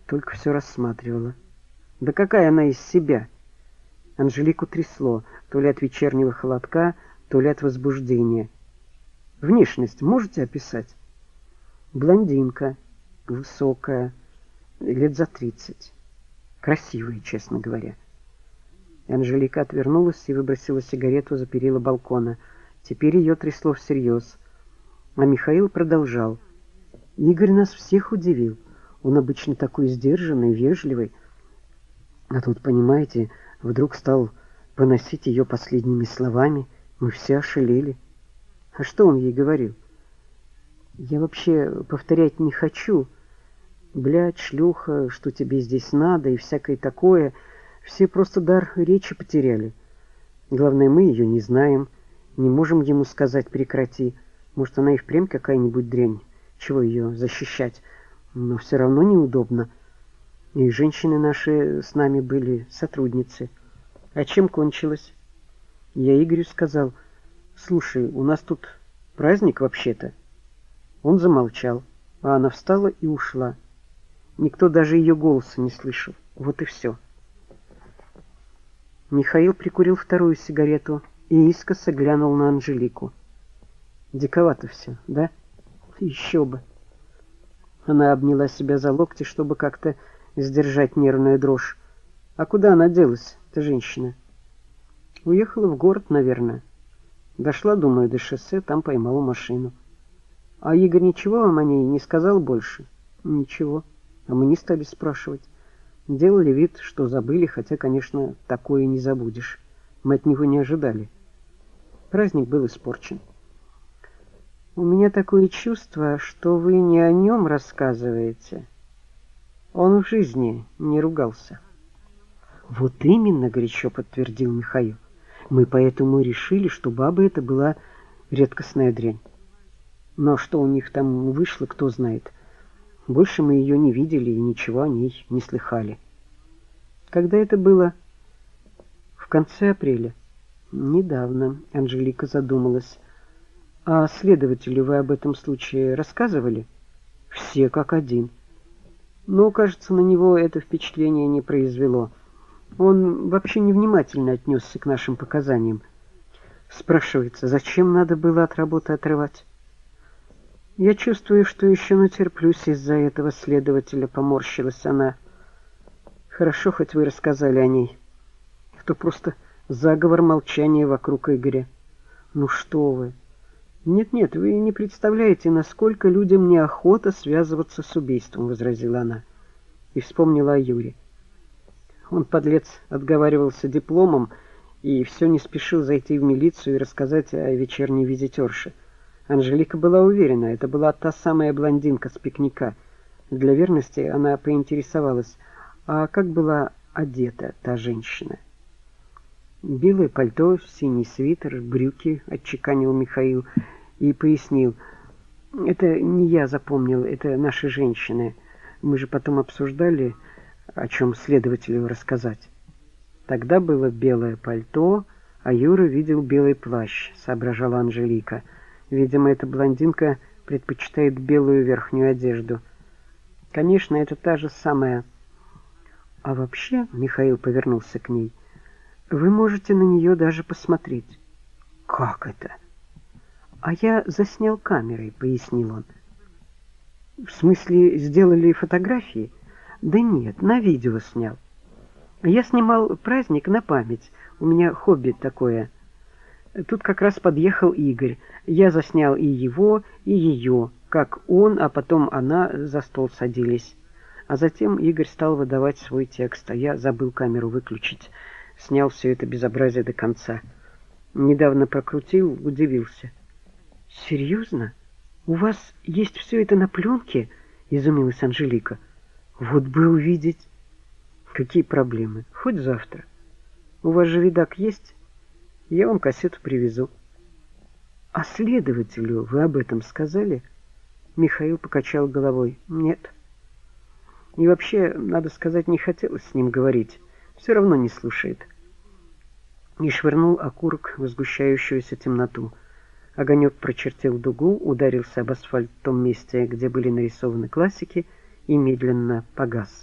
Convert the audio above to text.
Только все рассматривала. Да какая она из себя? Анжелику трясло, то ли от вечернего холодка, то ли от возбуждения. Внешность можете описать? Блондинка, высокая, лет за 30. Красивая, честно говоря. Анжелика отвернулась и выбросила сигарету за перила балкона. Теперь ее трясло всерьез. А Михаил продолжал. Игорь нас всех удивил. Он обычно такой сдержанный, вежливый. А тут, понимаете, вдруг стал поносить ее последними словами. Мы все ошалели. А что он ей говорил? Я вообще повторять не хочу. Блядь, шлюха, что тебе здесь надо и всякое такое. Все просто дар речи потеряли. Главное, мы ее не знаем. Не можем ему сказать прекрати. Может, она и впрямь какая-нибудь дрянь. Чего ее защищать? Но все равно неудобно. И женщины наши с нами были сотрудницы. А чем кончилось? Я Игорю сказал: слушай, у нас тут праздник вообще-то. Он замолчал, а она встала и ушла. Никто даже ее голоса не слышал. Вот и все. Михаил прикурил вторую сигарету и искоса глянул на Анжелику. Диковато все, да? Еще бы. Она обняла себя за локти, чтобы как-то сдержать нервную дрожь. А куда она делась, эта женщина? Уехала в город, наверное. Дошла, думаю, до шоссе, там поймала машину. А Игорь ничего вам о ней не сказал больше? Ничего. А мы не стали спрашивать. Делали вид, что забыли, хотя, конечно, такое не забудешь. Мы от него не ожидали. Праздник был испорчен. У меня такое чувство, что вы не о нем рассказываете. Он в жизни не ругался. Вот именно, горячо подтвердил Михаил. Мы поэтому решили, что баба эта была редкостная дрянь. Но что у них там вышло, кто знает. Больше мы ее не видели и ничего о ней не слыхали. Когда это было? В конце апреля. Недавно. Анжелика задумалась. А следователю вы об этом случае рассказывали? Все как один. Но, кажется, на него это впечатление не произвело. Он вообще невнимательно отнесся к нашим показаниям. Спрашивается, зачем надо было от работы отрывать? Я чувствую, что еще натерплюсь из-за этого следователя, поморщилась она. Хорошо, хоть вы рассказали о ней. А то просто заговор молчания вокруг Игоря. Ну что вы? Нет-нет, вы не представляете, насколько людям неохота связываться с убийством, возразила она. И вспомнила о Юре. Он, подлец, отговаривался дипломом и все не спешил зайти в милицию и рассказать о вечерней визитерше. Анжелика была уверена, это была та самая блондинка с пикника. Для верности она поинтересовалась, а как была одета та женщина? Белое пальто, синий свитер, брюки, отчеканил Михаил и пояснил. Это не я запомнил, это наши женщины. Мы же потом обсуждали, о чем следователю рассказать. Тогда было белое пальто, а Юра видел белый плащ, соображала Анжелика. Видимо, эта блондинка предпочитает белую верхнюю одежду. Конечно, это та же самая. А вообще, Михаил повернулся к ней, вы можете на нее даже посмотреть. Как это? А я заснял камерой, пояснил он. В смысле, сделали фотографии? Да нет, на видео снял. Я снимал праздник на память. У меня хобби такое. Тут как раз подъехал Игорь. Я заснял и его, и ее, как он, а потом она за стол садились. А затем Игорь стал выдавать свой текст, а я забыл камеру выключить. Снял все это безобразие до конца. Недавно прокрутил, удивился. «Серьезно? У вас есть все это на пленке?» — изумилась Анжелика. «Вот бы увидеть!» «Какие проблемы? Хоть завтра. У вас же видак есть? Я вам кассету привезу». «А следователю вы об этом сказали?» Михаил покачал головой. «Нет. И вообще, надо сказать, не хотелось с ним говорить. Все равно не слушает». И швырнул окурок в сгущающуюся темноту. Огонек прочертил дугу, ударился об асфальт в том месте, где были нарисованы классики, и медленно погас.